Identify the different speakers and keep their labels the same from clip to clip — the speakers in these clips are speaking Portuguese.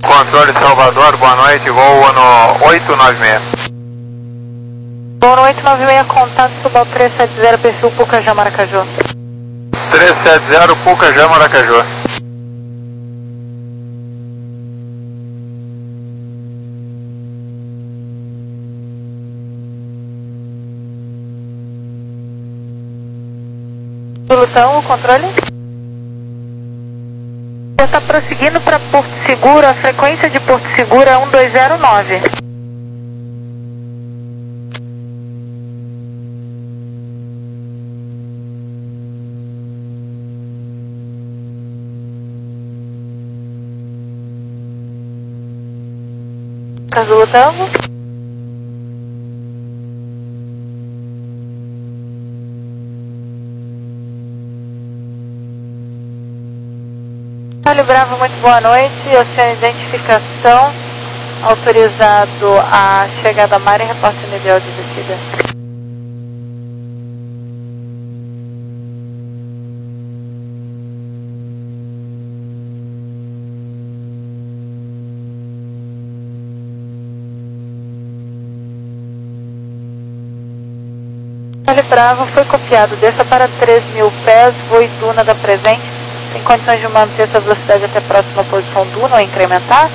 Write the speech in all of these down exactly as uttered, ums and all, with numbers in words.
Speaker 1: Controle Salvador, boa noite, voo ano oito nove seis.
Speaker 2: Voo oito nove seis, contato Subal três sete zero, perfil Pucajá, Maracaju.
Speaker 1: três sete zero, Pucajá, Maracaju.
Speaker 2: Lutão, o controle? Você está prosseguindo para Porto Seguro, a frequência de Porto Seguro é um dois zero nove. Azul Tango. Charlie Bravo, muito boa noite. A sua identificação, autorizado a chegada à mar e reporte nível de descida. Charlie Bravo foi copiado, desça para três mil pés, voo e duna da presente. Tem condições de manter essa velocidade até a próxima posição duna ou incrementar?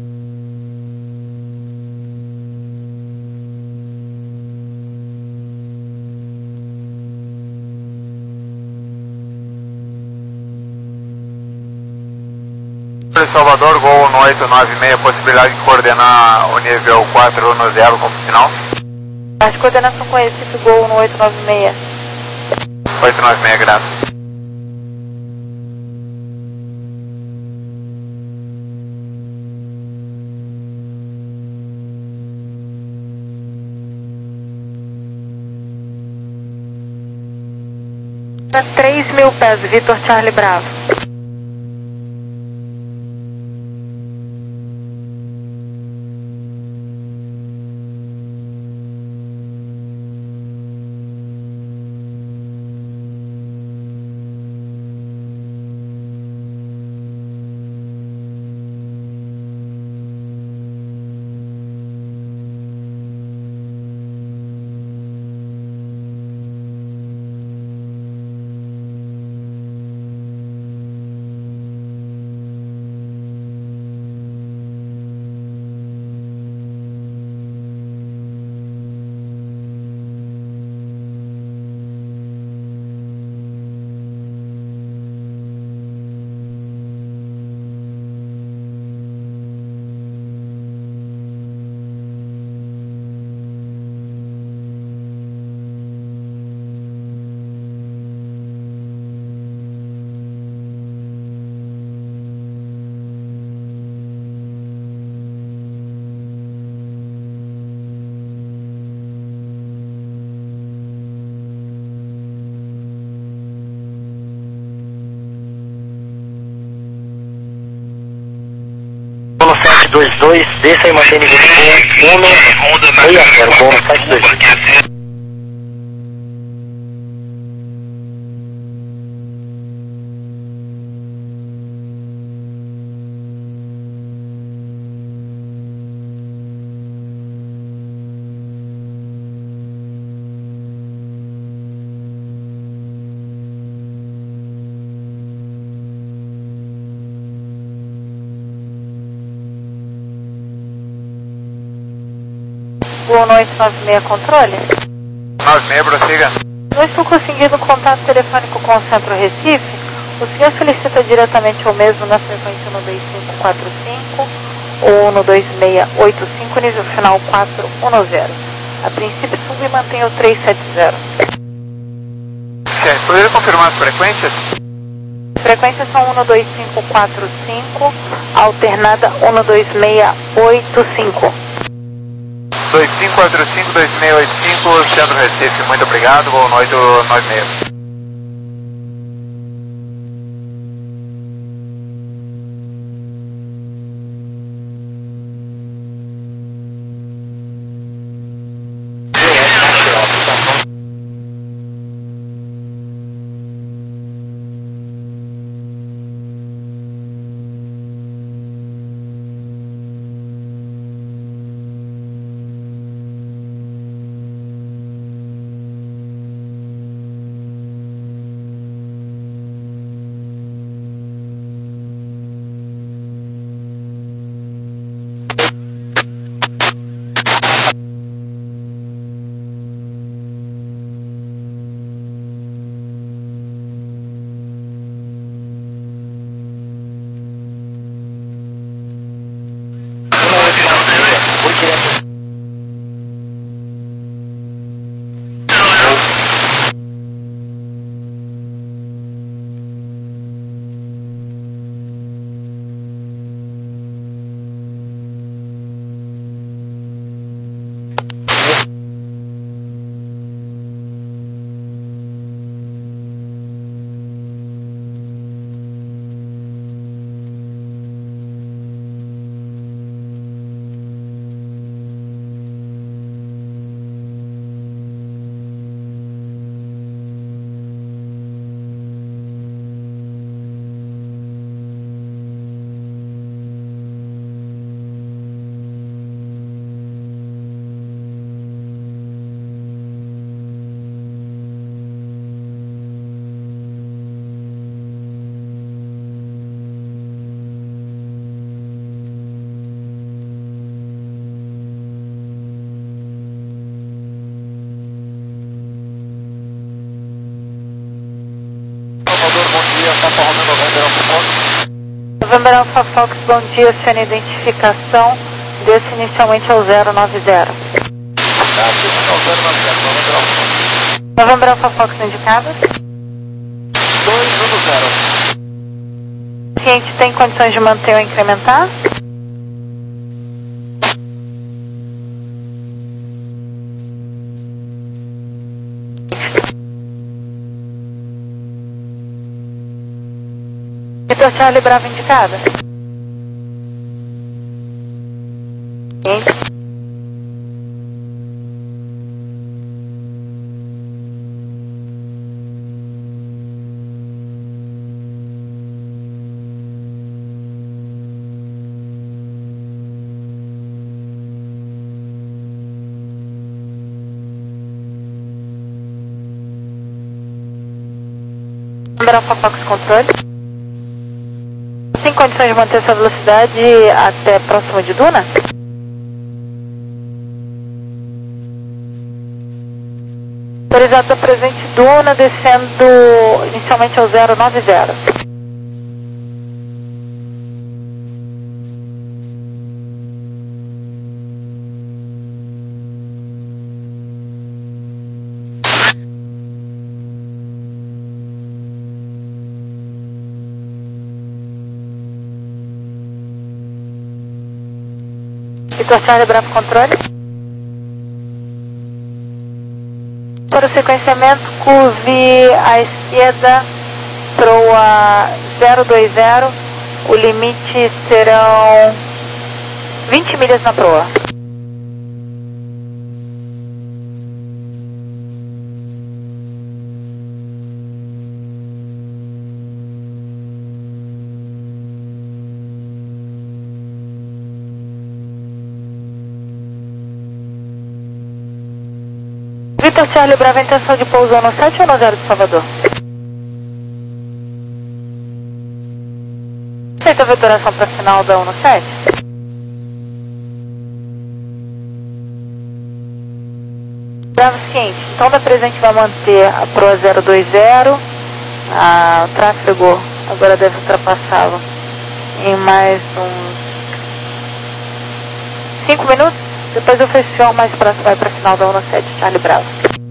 Speaker 1: Salvador, voo no oito nove seis, possibilidade de coordenar o nível quatro um zero como sinal?
Speaker 2: As coordenadas são conhecidas, Gol no oito nove seis.
Speaker 1: oito nove seis, graças.
Speaker 2: três mil pés, Vitor Charlie Bravo.
Speaker 3: dois dois, desça e mantém nível um, meia zero, bom, sete dois dois.
Speaker 2: Gol no oito nove seis, controle?
Speaker 1: nove seis, prossiga.
Speaker 2: Não estou conseguindo contato telefônico com o Centro Recife. O senhor solicita diretamente ao mesmo na frequência no dois cinco quatro cinco ou no dois seis oito cinco, nível final quatro um zero. A princípio, sub e mantenha o três sete zero.
Speaker 1: Certo, poderia confirmar as frequências?
Speaker 2: Frequências são um dois cinco quatro cinco, alternada um dois seis oito cinco.
Speaker 1: dois cinco quatro cinco, dois seis oito cinco, Centro Recife, muito obrigado, voo no oito nove seis.
Speaker 2: November Alpha Fox, bom dia, sua identificação, desse inicialmente é o zero nove zero. November Alpha Fox indicado.
Speaker 3: dois um zero.
Speaker 2: O cliente tem condições de manter ou incrementar? Vitor Charlie Bravo indicada. Cliente. Number Alpha Fox controle. Tem condições de manter essa velocidade até próximo de Duna? Autorizado a presente Duna, descendo inicialmente ao zero nove zero. Vitor Charlie Bravo controle. Para o sequenciamento, curve à esquerda, proa zero dois zero, o limite serão vinte milhas na proa. Vitor Charlie Bravo, a intenção de pouso no sete ou no zero de Salvador? Aceita a veturação para final da um no sete? Bravo ciente, então da presente vai manter a proa zero dois zero, ah, o tráfego agora deve ultrapassá-lo em mais uns cinco minutos. Depois eu fecho o mais próximo, vai para a final da um no sete, Charlie Bravo.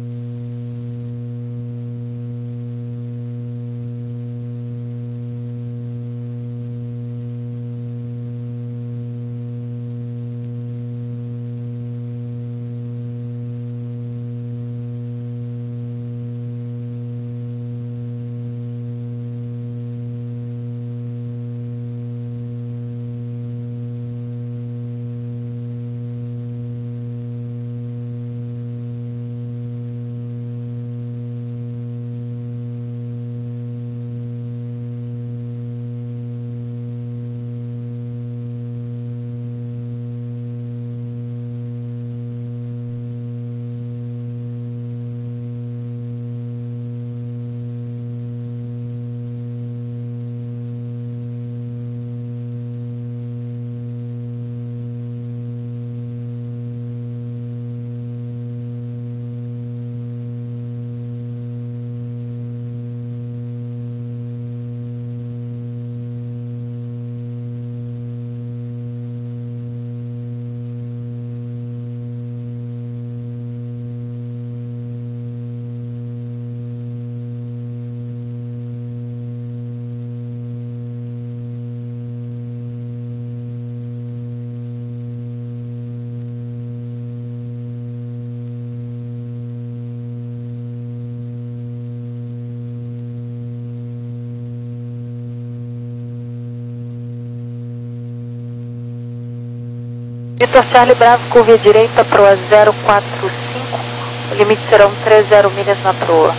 Speaker 2: Vitor Charlie Bravo, curva à direita, proa zero quatro cinco, o limite serão trinta milhas na proa.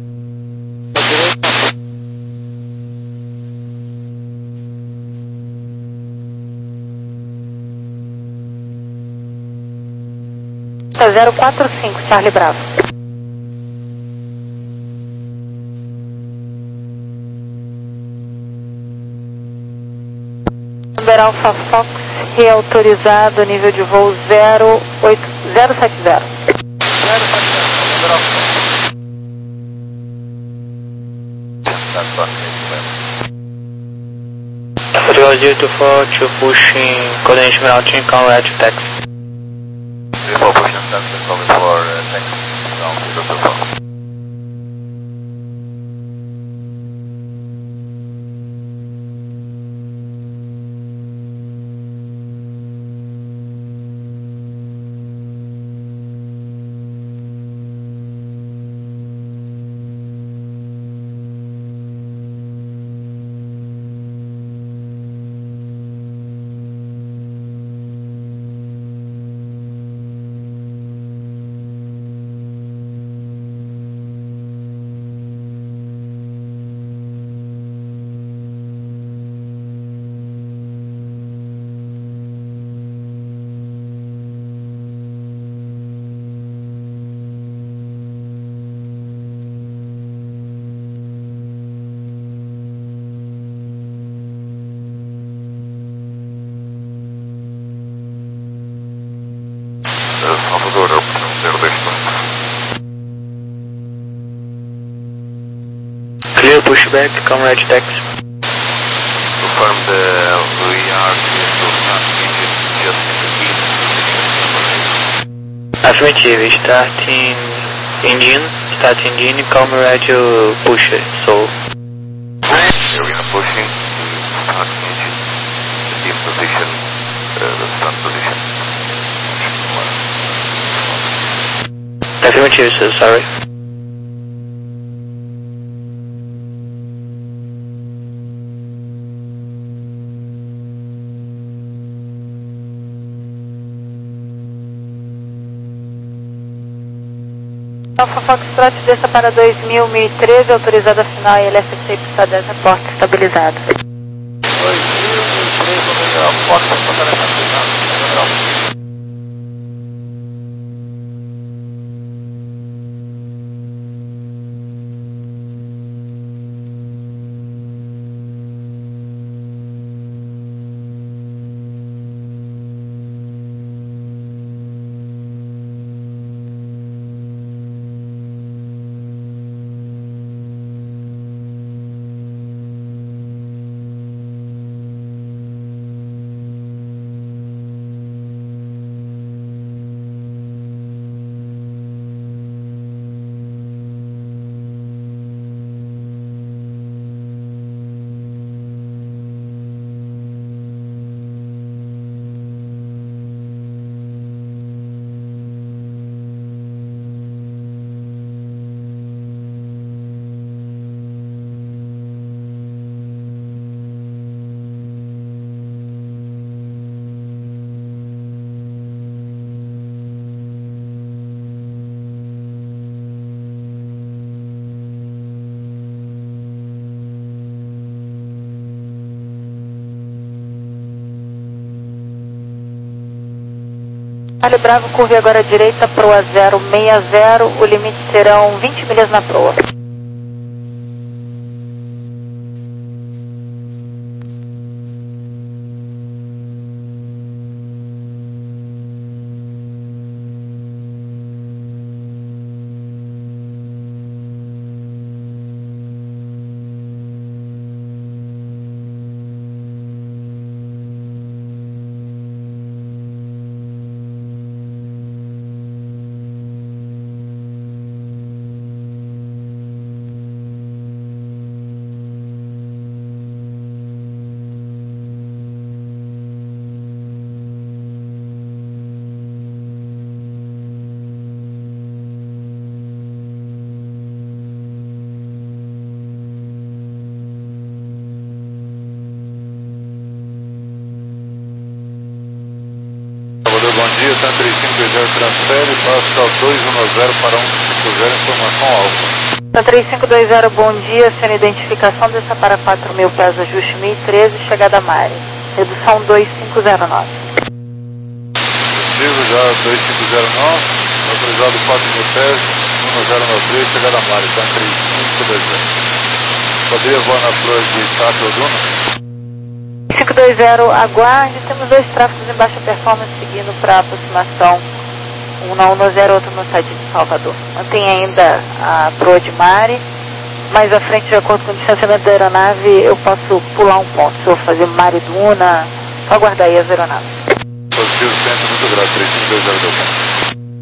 Speaker 2: zero quatro cinco, Charlie Bravo. Number Alpha Fox, reautorizado, nível de voo zero oito zero sete zero.
Speaker 3: zero sete zero, Number Alpha Fox.
Speaker 1: Tá, só.
Speaker 3: Tower zero two four to pushing coordination mountain, conrad to taxi.
Speaker 1: zero four pushing taxi, calling for uh, taxi, down zero two four. Salvador, zero dois cinco.
Speaker 3: Clear pushback, conrad taxi.
Speaker 1: Confirm the V R to start engine just in the
Speaker 3: Affirmative, starting engine, start engine, conrad to push it, so.
Speaker 1: Yeah, we are pushing to start engine, in position, uh, the start position.
Speaker 3: Affirmative, sir, sorry.
Speaker 2: Alfa Foxtrot desça para dois mil, mil e treze, autorizada final e L S C pista dez, porta estabilizada.
Speaker 1: dois mil, mil e treze, a porta estabilizada.
Speaker 2: Vale Bravo, curve agora à direita, proa zero seis zero, o limite serão vinte milhas na proa.
Speaker 1: Bom dia, T três cinco dois zero transfere, Pascal dois um zero para um cinco zero, informação alfa.
Speaker 2: T três cinco dois zero, bom dia, sendo identificação, desça para quatro mil pés, ajuste mil e treze, chegada Mare. Redução dois cinco zero nove.
Speaker 1: Positivo, já dois cinco zero nove, autorizado quatro mil pés, um zero nove três, chegada Mare, T três cinco dois zero. Poderia voar na flor de Tato Oduna?
Speaker 2: cinco dois zero, aguarde, temos dois tráfegos em baixa performance seguindo para aproximação, um na um zero, outro no Tadinho de Salvador. Mantém ainda a proa de Mare mais à frente, de acordo com o distanciamento da aeronave, eu posso pular um ponto. Se eu vou fazer mar e duna, só aguardar aí as aeronaves.
Speaker 1: Positivo, centro, muito grato, três cinco dois zero dois.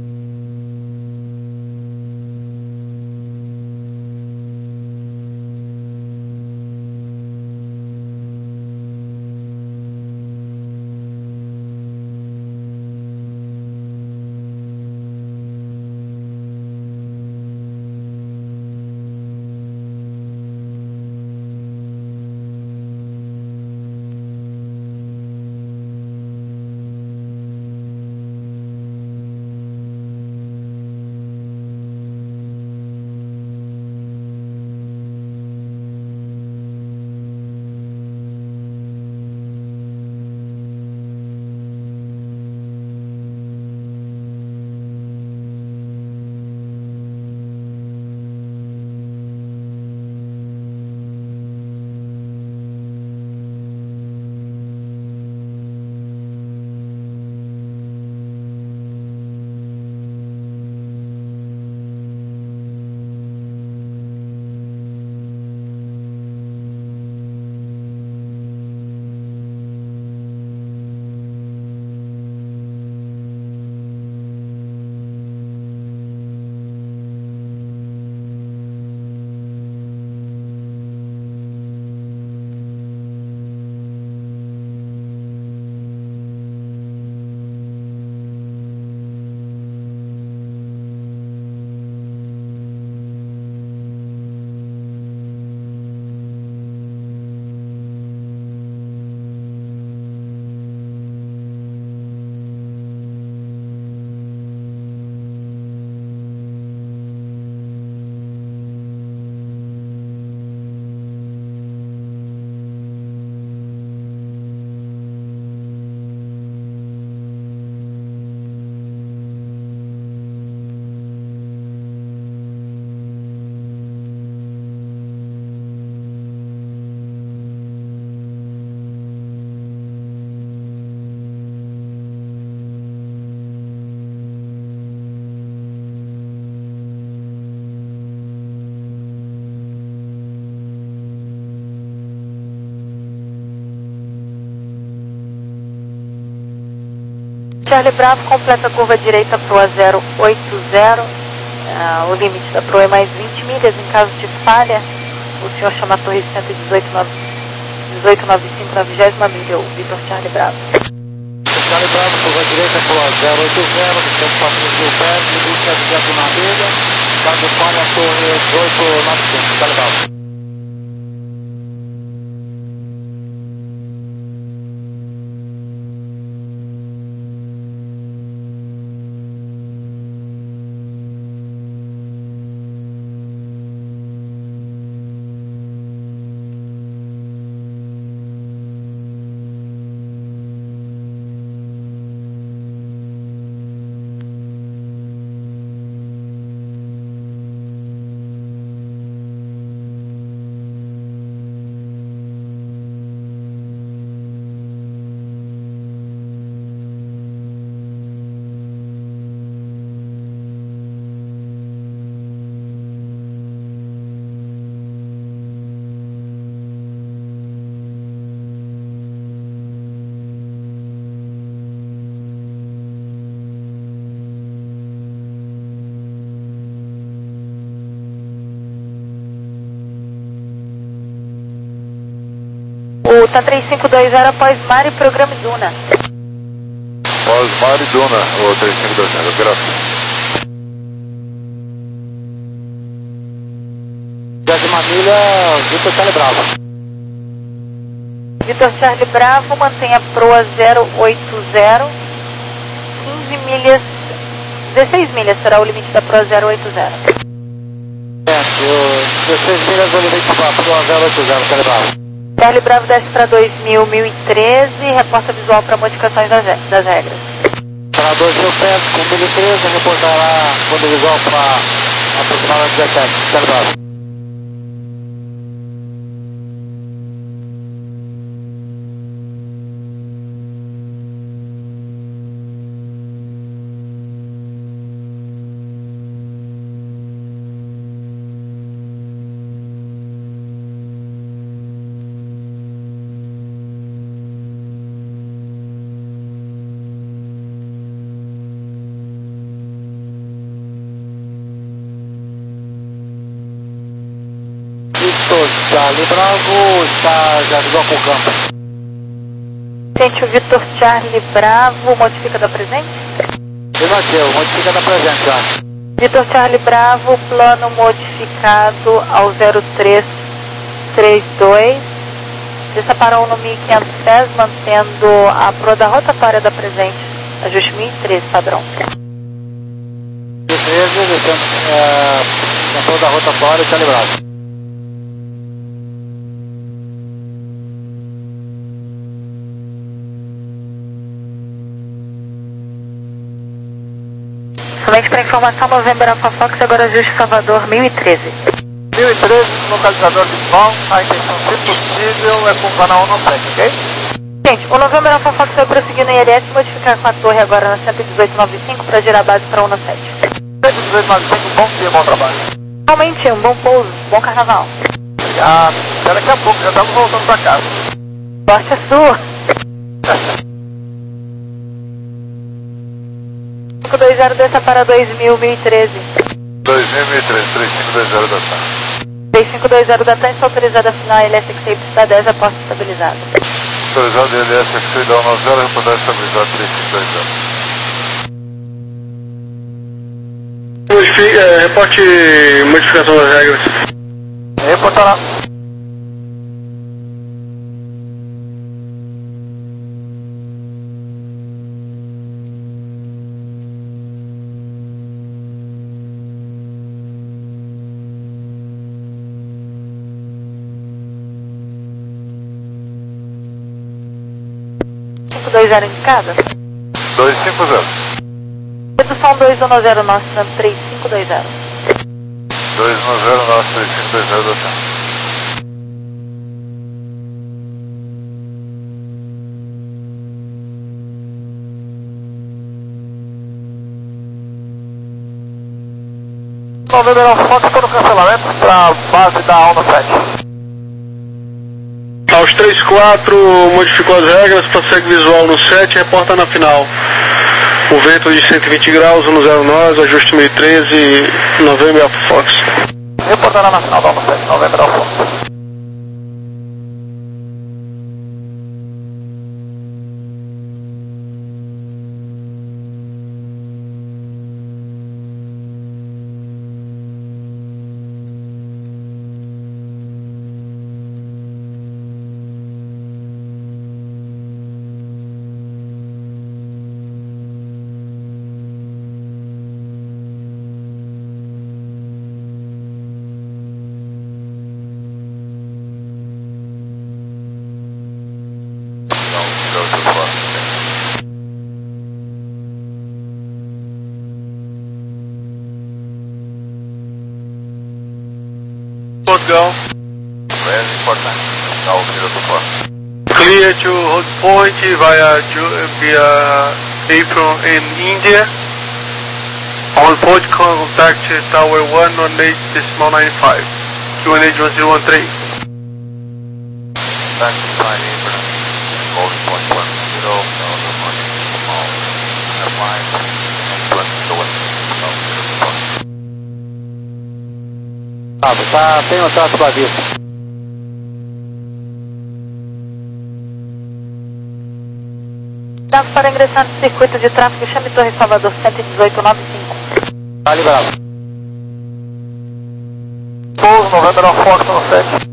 Speaker 2: Charlie Bravo, completa a curva direita para o zero oito zero, uh, o limite da proa é mais vinte milhas. Em caso de falha, o senhor chama a torre cento e dezoito noventa e cinco na vigésima milha, o Vitor Charlie Bravo.
Speaker 3: Charlie Bravo, curva direita para o zero oito zero, cento e quatro mil pés, limite a vigésima milha, caso de falha, a torre dezoito noventa e cinco, Charlie Bravo.
Speaker 2: O T A trezentos e cinquenta e zero após mar e programa Duna.
Speaker 1: Após mar e Duna, o trezentos e cinquenta e zero, graças.
Speaker 3: Vigésima milha, Vitor Charlie Bravo.
Speaker 2: Vitor Charlie Bravo, mantenha proa zero oito zero, quinze milhas, dezesseis milhas será o limite da proa zero oito zero.
Speaker 3: É, dezesseis milhas o limite da proa zero oito zero, Charlie Bravo.
Speaker 2: Charlie Bravo desce para dois mil, mil e treze, reporta visual para modificações das, das regras.
Speaker 3: Para dois mil pés, com mil e treze, reportará quando visual para aproximadamente dezessete, Charlie Bravo. Charlie Bravo está já ligou para o campo.
Speaker 2: Gente, o Vitor Charlie Bravo modifica da presente?
Speaker 3: Negativo, modifica da presente já.
Speaker 2: Vitor Charlie Bravo, plano modificado ao zero três três dois. Desça para o no mil e quinhentos pés, mantendo a proa da rotatória da presente. Ajuste mil e treze, padrão.
Speaker 3: mil e treze, descendo é, na proa da rotatória, Charlie Bravo.
Speaker 2: Somente para informação, November Alpha Fox, agora ajuste Salvador mil e treze.
Speaker 3: mil e treze, localizador de som, a intenção, se possível, é com o canal um sete, ok?
Speaker 2: Gente, o November Alpha Fox vai prosseguir no I L S e modificar com a torre agora na cento e dezoito ponto noventa e cinco para girar a base para um sete.
Speaker 3: cento e dezoito ponto noventa e cinco, bom dia, bom trabalho.
Speaker 2: Realmente, um bom pouso, bom carnaval.
Speaker 3: Ah, até daqui a pouco, já estamos voltando para casa.
Speaker 2: Sorte é sua. cinco dois zero, desça para dois mil, mil e treze.
Speaker 1: dois mil, mil e treze, três cinco dois zero da TAM.
Speaker 2: três cinco dois zero da TAM, está autorizada a final L S X da dez, aposta estabilizada.
Speaker 1: Autorizado L S X da um nove zero, reportagem estabilizada três cinco dois zero.
Speaker 4: Modifique, é, reporte modificação das regras.
Speaker 3: Reportará.
Speaker 2: cinco dois zero indicada?
Speaker 1: dois cinco zero.
Speaker 2: Redução dois um zero, nosso três cinco dois zero.
Speaker 1: dois um zero, nosso três cinco dois zero da TAM.
Speaker 3: November Alpha Fox para o cancelamento para a base da um sete.
Speaker 4: Aos três quatro, modificou as regras, prossegue visual no sete, reporta na final. O vento de cento e vinte graus, um zero nós, ajuste mil e treze, November Alpha Fox.
Speaker 3: Reportará na final da um sete, November Alpha Fox.
Speaker 4: Portugal.
Speaker 1: Very important. Now, zero two four.
Speaker 4: Clear to hold point via, via apron in India. On point contact tower one one eight decimal nine five. Q N H one zero one three.
Speaker 1: Back to flying apron. Holding point one zero. No, no, no. Small. Airline. England. The one. No, zero two four.
Speaker 3: Ah, está bem no trato da vista.
Speaker 2: Tráfego para ingressar no circuito de tráfego, chame Torre Salvador cento e dezoito ponto noventa e cinco.
Speaker 3: Tá liberado. Pouso, November Alpha Fox no sete.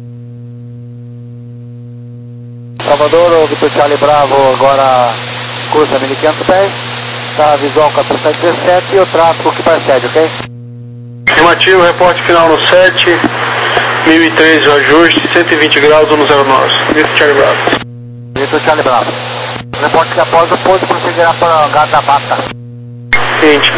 Speaker 3: Salvador, o Vitor Charlie Bravo agora cruza mil e quinhentos pés, tá visual quatorze dezessete e o tráfego que precede, ok?
Speaker 4: Afirmativo, reporte final no sete, mil e treze o ajuste, cento e vinte graus no zero nove. Vitor Charlie Bravo.
Speaker 3: Vitor Charlie Bravo. Reporte que após o pouso prosseguirá para o hangar da Bata.
Speaker 4: vinte.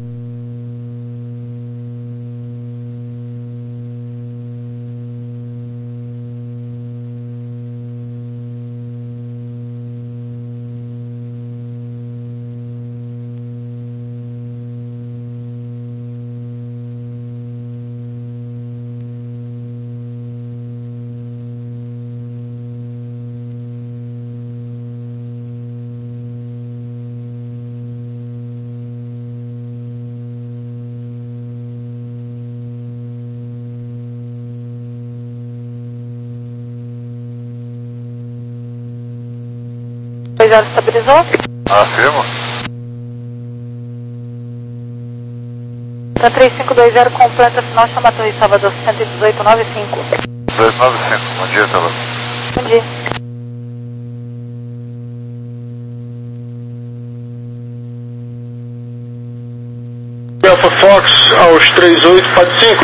Speaker 2: dois zero estabilizou?
Speaker 1: Afirmo.
Speaker 2: Tá três cinco dois zero completa, final chama Torre Salvador cento e dezoito noventa e cinco.
Speaker 1: dois nove cinco, bom dia, Salvador.
Speaker 2: Bom dia.
Speaker 4: Alpha Fox aos trinta e oito, quatro cinco.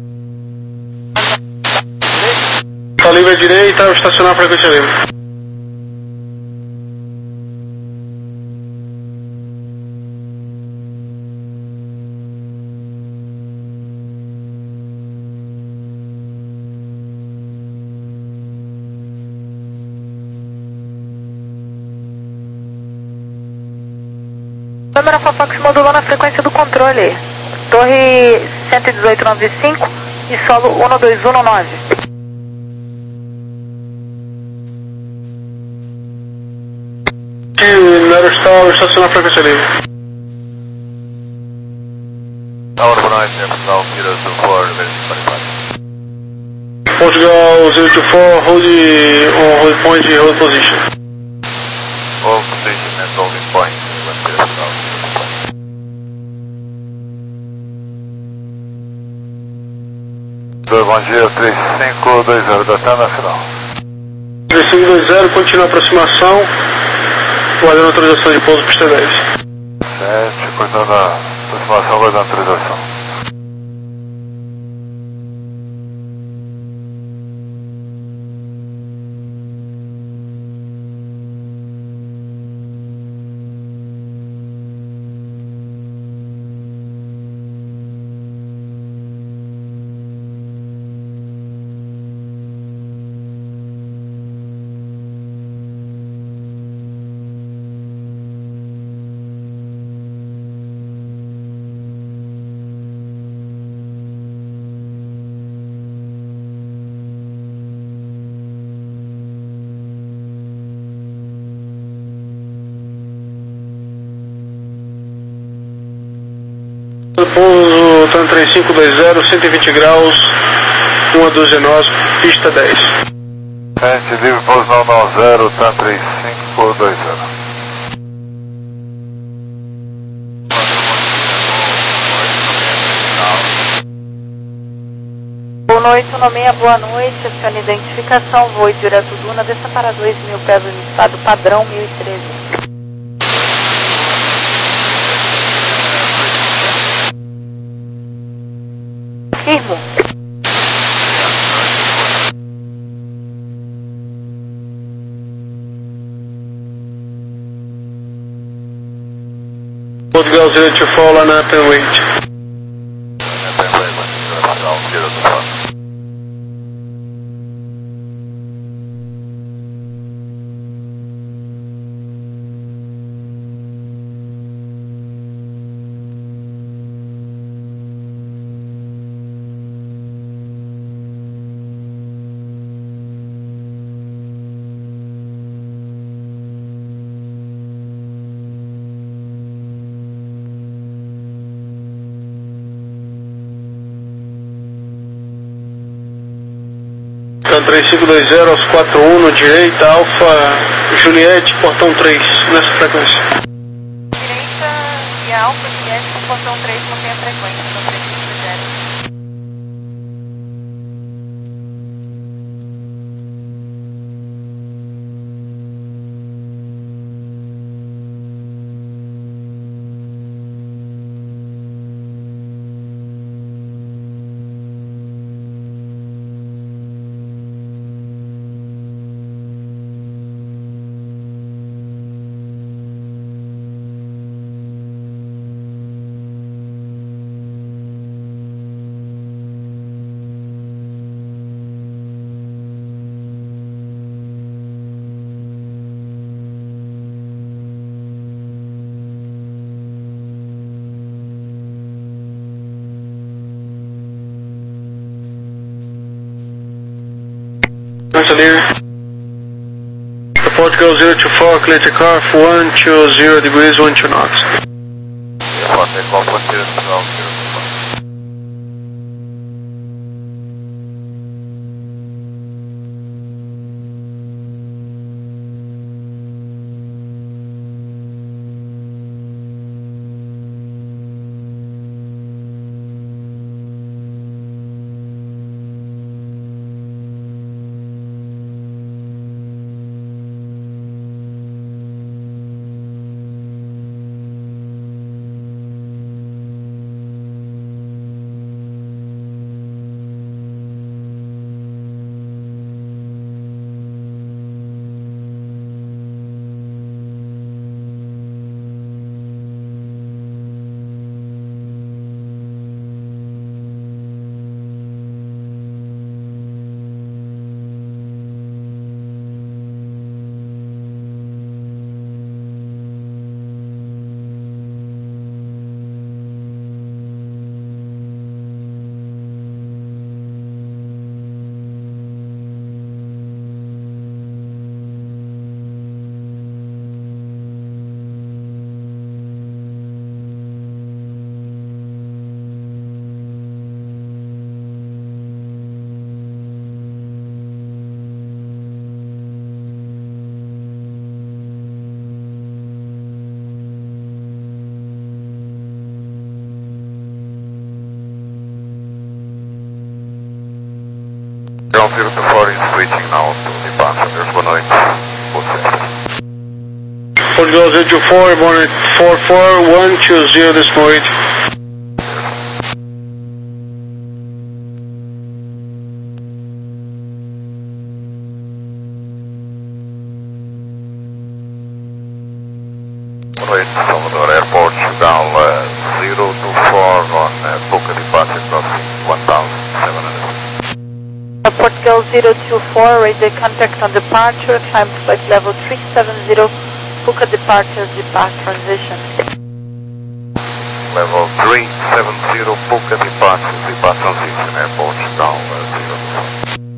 Speaker 4: Tá livre à direita, estacionar frequência livre.
Speaker 2: Câmera Fofox modulando a frequência do controle. Torre cento e dezoito noventa e cinco e solo um dois um nove.
Speaker 4: Aerostal, estacionar frequência livre.
Speaker 1: Tower nove, Aerostal, zero two four, twenty-five.
Speaker 4: Portugal zero two four, hold on hold point, hold position.
Speaker 1: Hold position and holding point. Bom dia, três cinco dois zero, da Tana final.
Speaker 4: três cinco dois zero, continua a aproximação, guardando autorização de pouso pista dez.
Speaker 1: sete, cortando a aproximação, guardando autorização.
Speaker 4: Pouso TAM três cinco dois zero, cento e vinte graus, um a doze nós, pista dez.
Speaker 1: Gente, livre pouso não nove zero, TAM três cinco dois zero.
Speaker 2: Boa noite, nomeia, boa noite, acione identificação, voo direto Duna, desça para dois mil pés no estado padrão mil e treze. Firmo.
Speaker 4: Portugal zero two four, line up and wait. TAM três cinco dois zero aos quatro um no direita, Alfa Juliette, portão três, nessa frequência.
Speaker 2: Direita e Alfa Juliette com portão três, mantém a frequência, TAM três cinco dois zero.
Speaker 4: Portugal zero two four, clear to car for one two zero degrees, one two knots.
Speaker 1: Yeah, take off one zero two four. Ground zero two four is switching now to the passengers. Boa noite.
Speaker 4: Portugal zero two four, Bonnet four four one two zero this morning.
Speaker 1: Boa noite, Salvador Airport, down uh, zero two four on uh, Boca departure crossing one thousand seven hundred.
Speaker 2: Portugal zero two four, radar contact on departure, climb to flight level three seven zero, Puka departures, depart transition.
Speaker 1: Level three seven zero, Puka departure, depart transition, airport down uh, zero two four.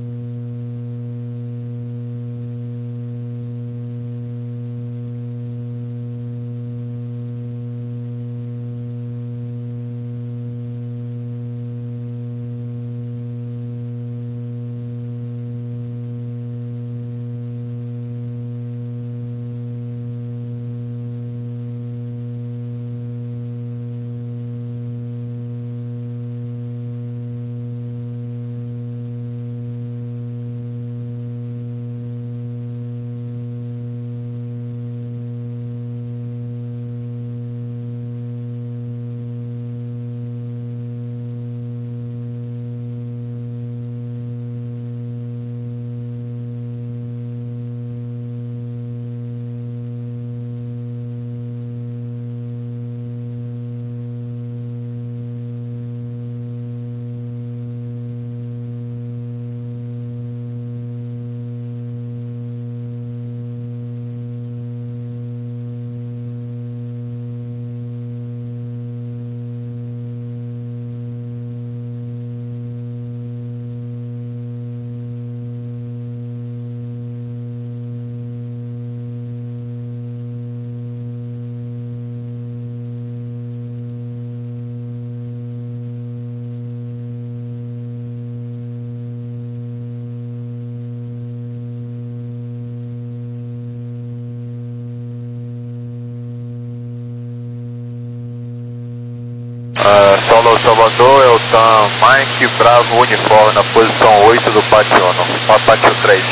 Speaker 1: Uh, Solo Salvador, é o TAM Mike Bravo Uniforme na posição oito do Pátio um, Pátio três.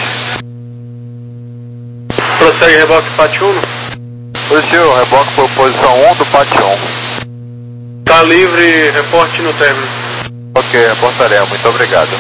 Speaker 4: Prossegue reboque Pátio um.
Speaker 1: Positivo, reboque por posição um do Pátio um.
Speaker 4: Tá livre, reporte no término.
Speaker 1: Ok, reportaremos, muito obrigado.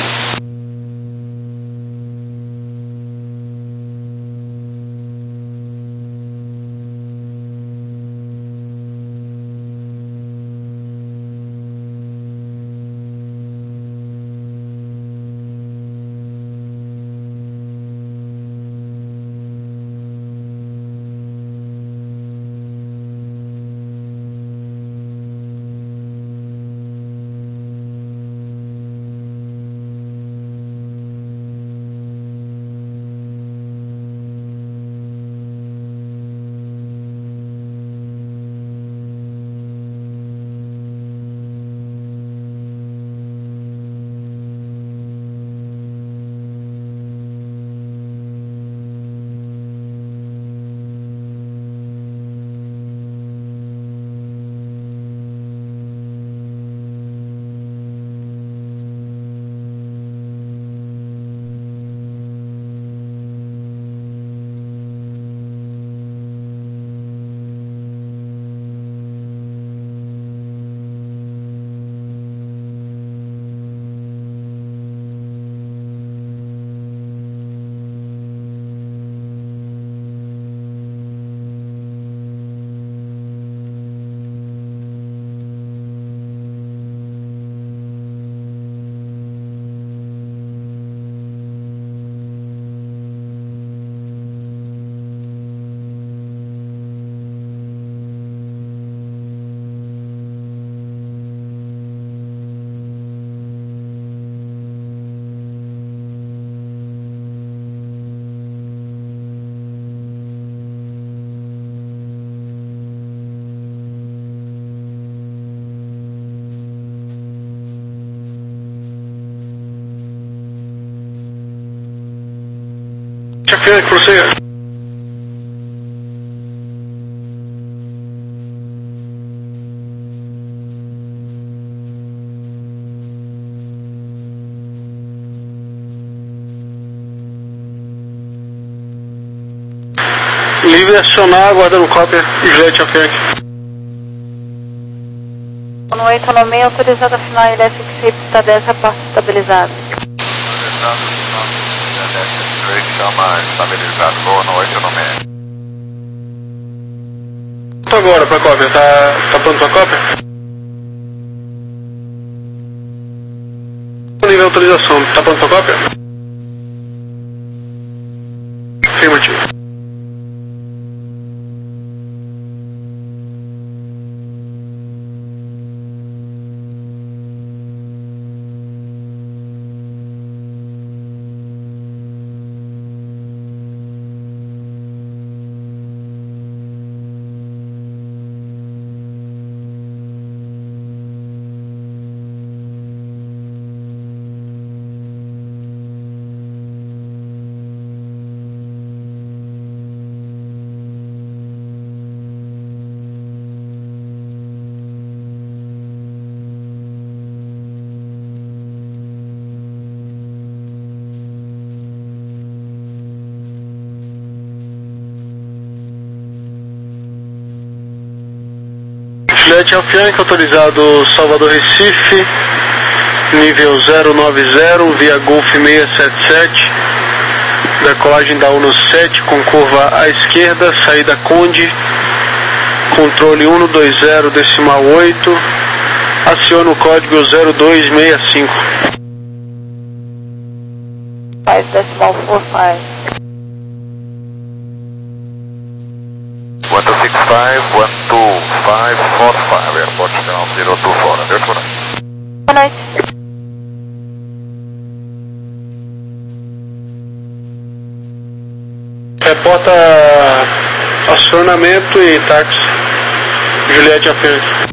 Speaker 4: Avianca, prossiga. Livre acionar, aguardando cópia, Juliette Avianca.
Speaker 2: No oito no meio, autorizado a final L F X pista dez, reporte estabilizado.
Speaker 1: Chama estabilizado, boa noite no meio.
Speaker 4: Agora pra cópia, tá, tá pronto pra cópia? Nível autorização, tá pronto pra cópia? Afirmativo. Juliette Avianca, autorizado Salvador Recife, nível zero nove zero, via Golf seiscentos e setenta e sete, decolagem da Uno sete com curva à esquerda, saída Conde, controle cento e vinte decimal oito, aciona o código zero dois seis cinco.
Speaker 2: five decimal four five.
Speaker 1: one two six five, one two five four five, airport channel zero two four, adeus,
Speaker 2: Boa noite.
Speaker 4: Reporta acionamento e táxi, Juliette Avianca.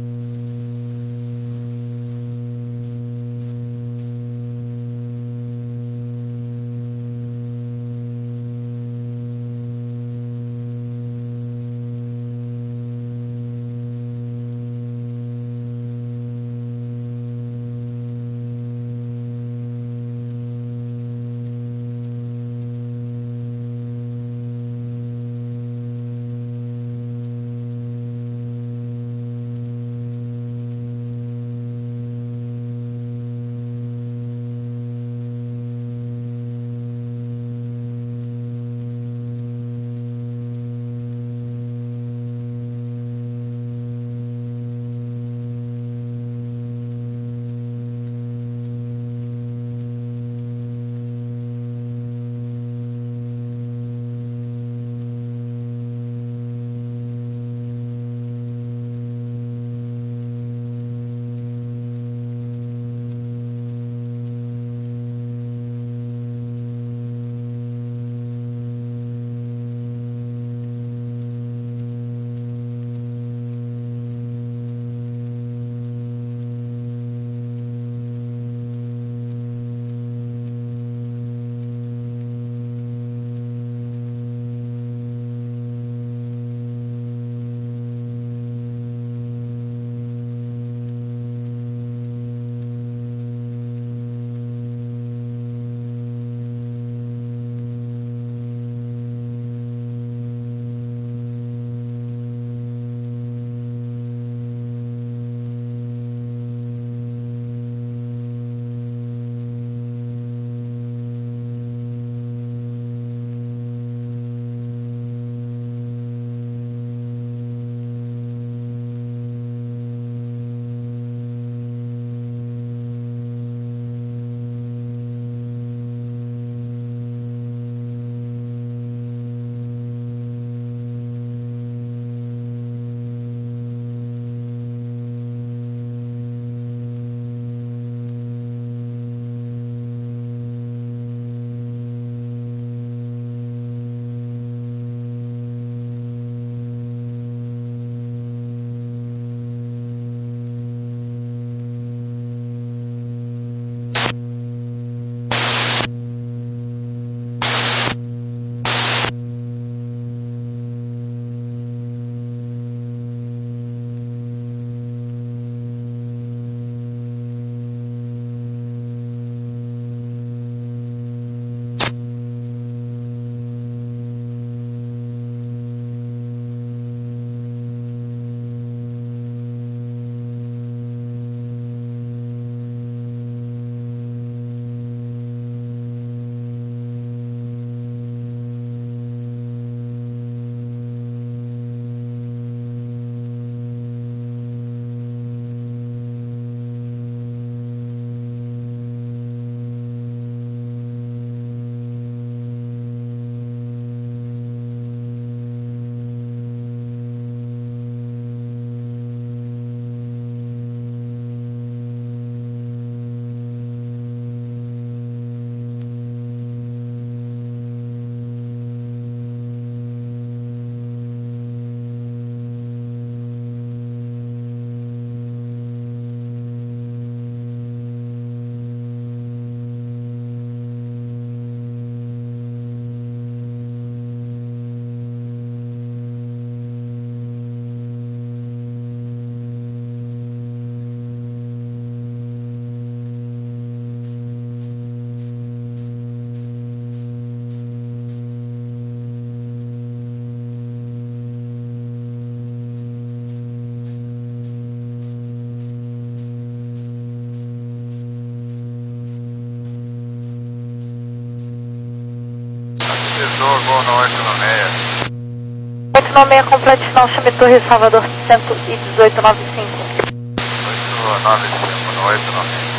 Speaker 1: Avisou, gol no oito no seis.
Speaker 2: oito nove seis, complete final, chame Torre Salvador cento e dezoito noventa e cinco.
Speaker 1: oito nove cinco no oito no seis.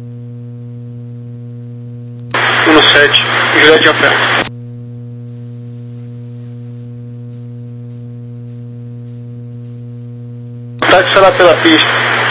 Speaker 4: um no sete, Juliette a pé. Táxi será pela pista.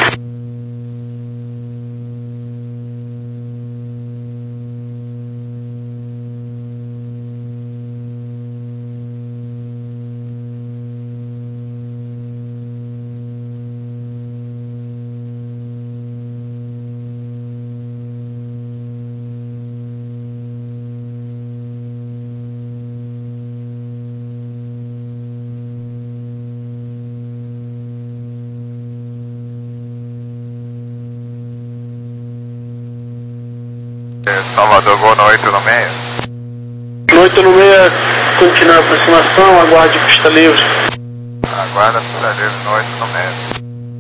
Speaker 1: Salvador, gol no oito no seis.
Speaker 4: No oito no seis, continuar a aproximação, aguarde pista livre.
Speaker 1: Aguarda pista livre no oito no seis.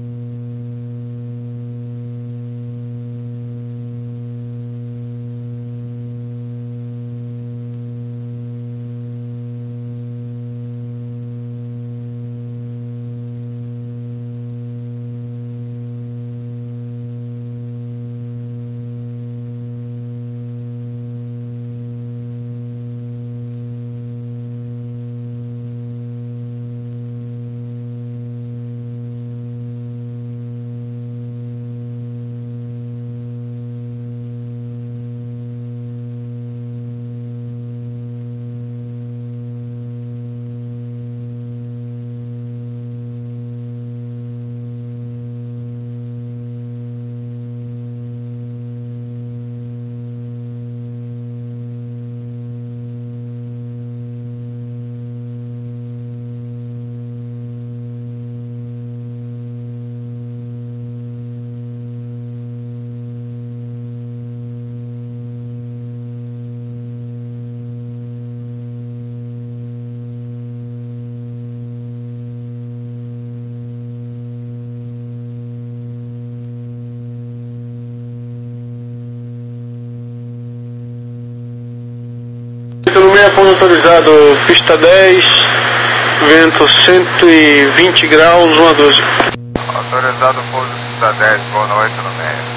Speaker 4: No meio ponto autorizado, pista dez, vento cento e vinte graus, um a doze.
Speaker 1: Autorizado pouso pista dez, gol no oito no seis.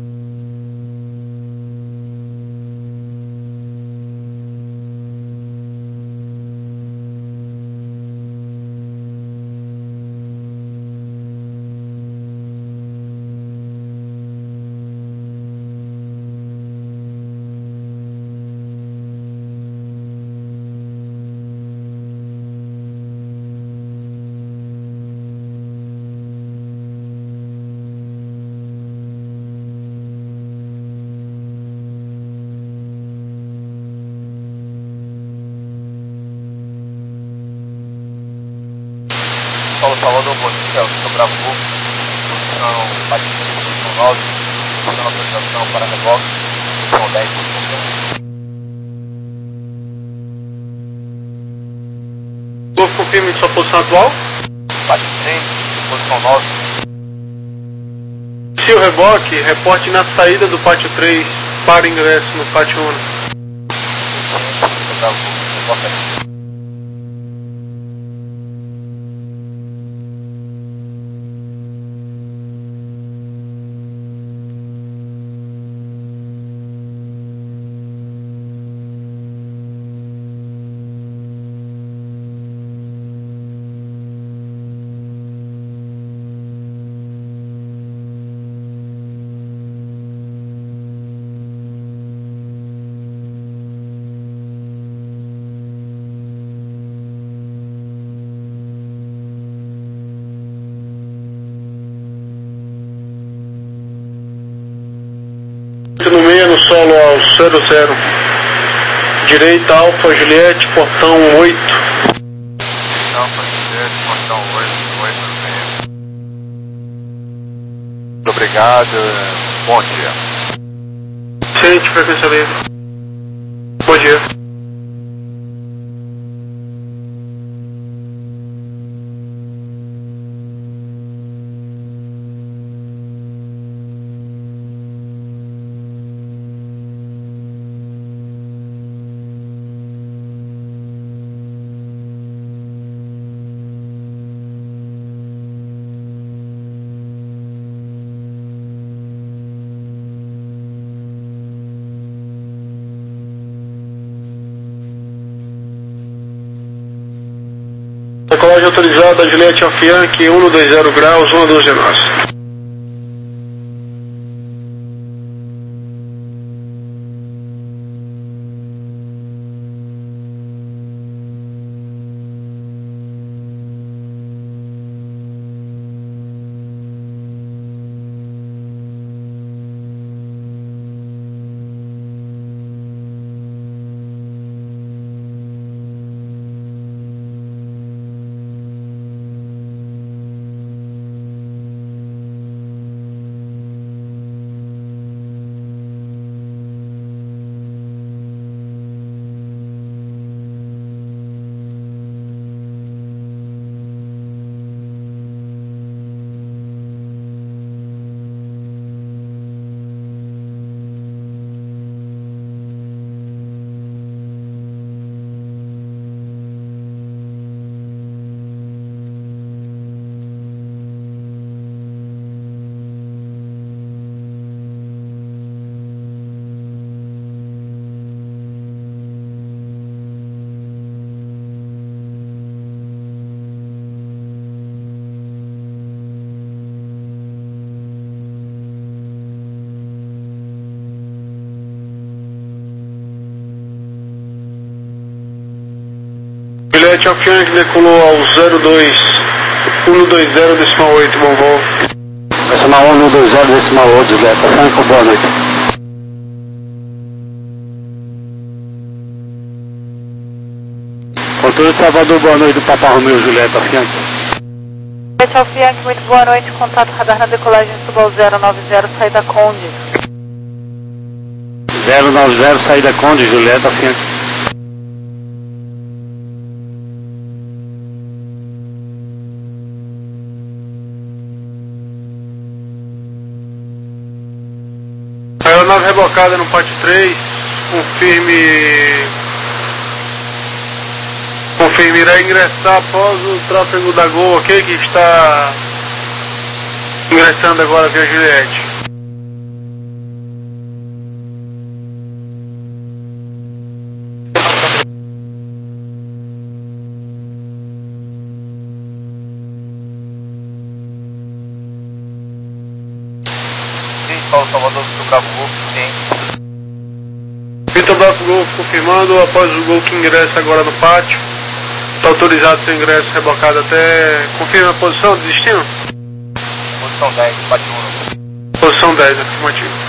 Speaker 1: Paulo Salvador, posição, Bravo Gol, posição Patinho, posição nove, posição autorização para reboque, posição dez, posição
Speaker 4: Golf, confirme sua posição atual.
Speaker 1: Patinho três, posição nove.
Speaker 4: Se o reboque, reporte na saída do pátio três para ingresso no pátio um.
Speaker 1: Bravo Gol, reboque aqui.
Speaker 4: No meio no solo ao zero zero, direita Alfa Juliette, portão oito.
Speaker 1: Alfa Juliette, portão oito, oito no seis. Muito obrigado, bom dia.
Speaker 4: Sente, frequência livre. Bom dia. Decolagem autorizada, Juliette of Yankee, um dois zero graus, um doze nós. Juliette of Yankee decolou ao zero dois um dois zero decimal oito, bom voo.
Speaker 3: Decimal um dois zero decimal oito, Juliette of Yankee, boa noite. Controle de Salvador, boa noite, do Papa Romeu, Juliette of Yankee.
Speaker 2: Juliette of Yankee, muito boa noite, contato radar na decolagem, suba ao zero nove zero, saída Conde.
Speaker 3: zero nove zero, saída Conde, Juliette of Yankee.
Speaker 4: Aeronave rebocada no pátio três, confirme. Confirme, irá ingressar após o tráfego da Gol, ok? Que está ingressando agora via Juliette.
Speaker 1: Salvador do Bravo Golf, sim.
Speaker 4: Vitor Bravo Golf confirmando, após o gol que ingressa agora no pátio. Está autorizado seu ingresso rebocado até... Confirma a posição de destino?
Speaker 1: Posição dez, pátio um.
Speaker 4: Posição dez, afirmativo.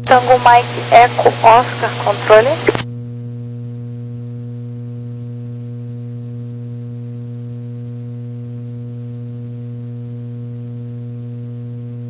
Speaker 2: Tango Mike Echo Oscar, controle.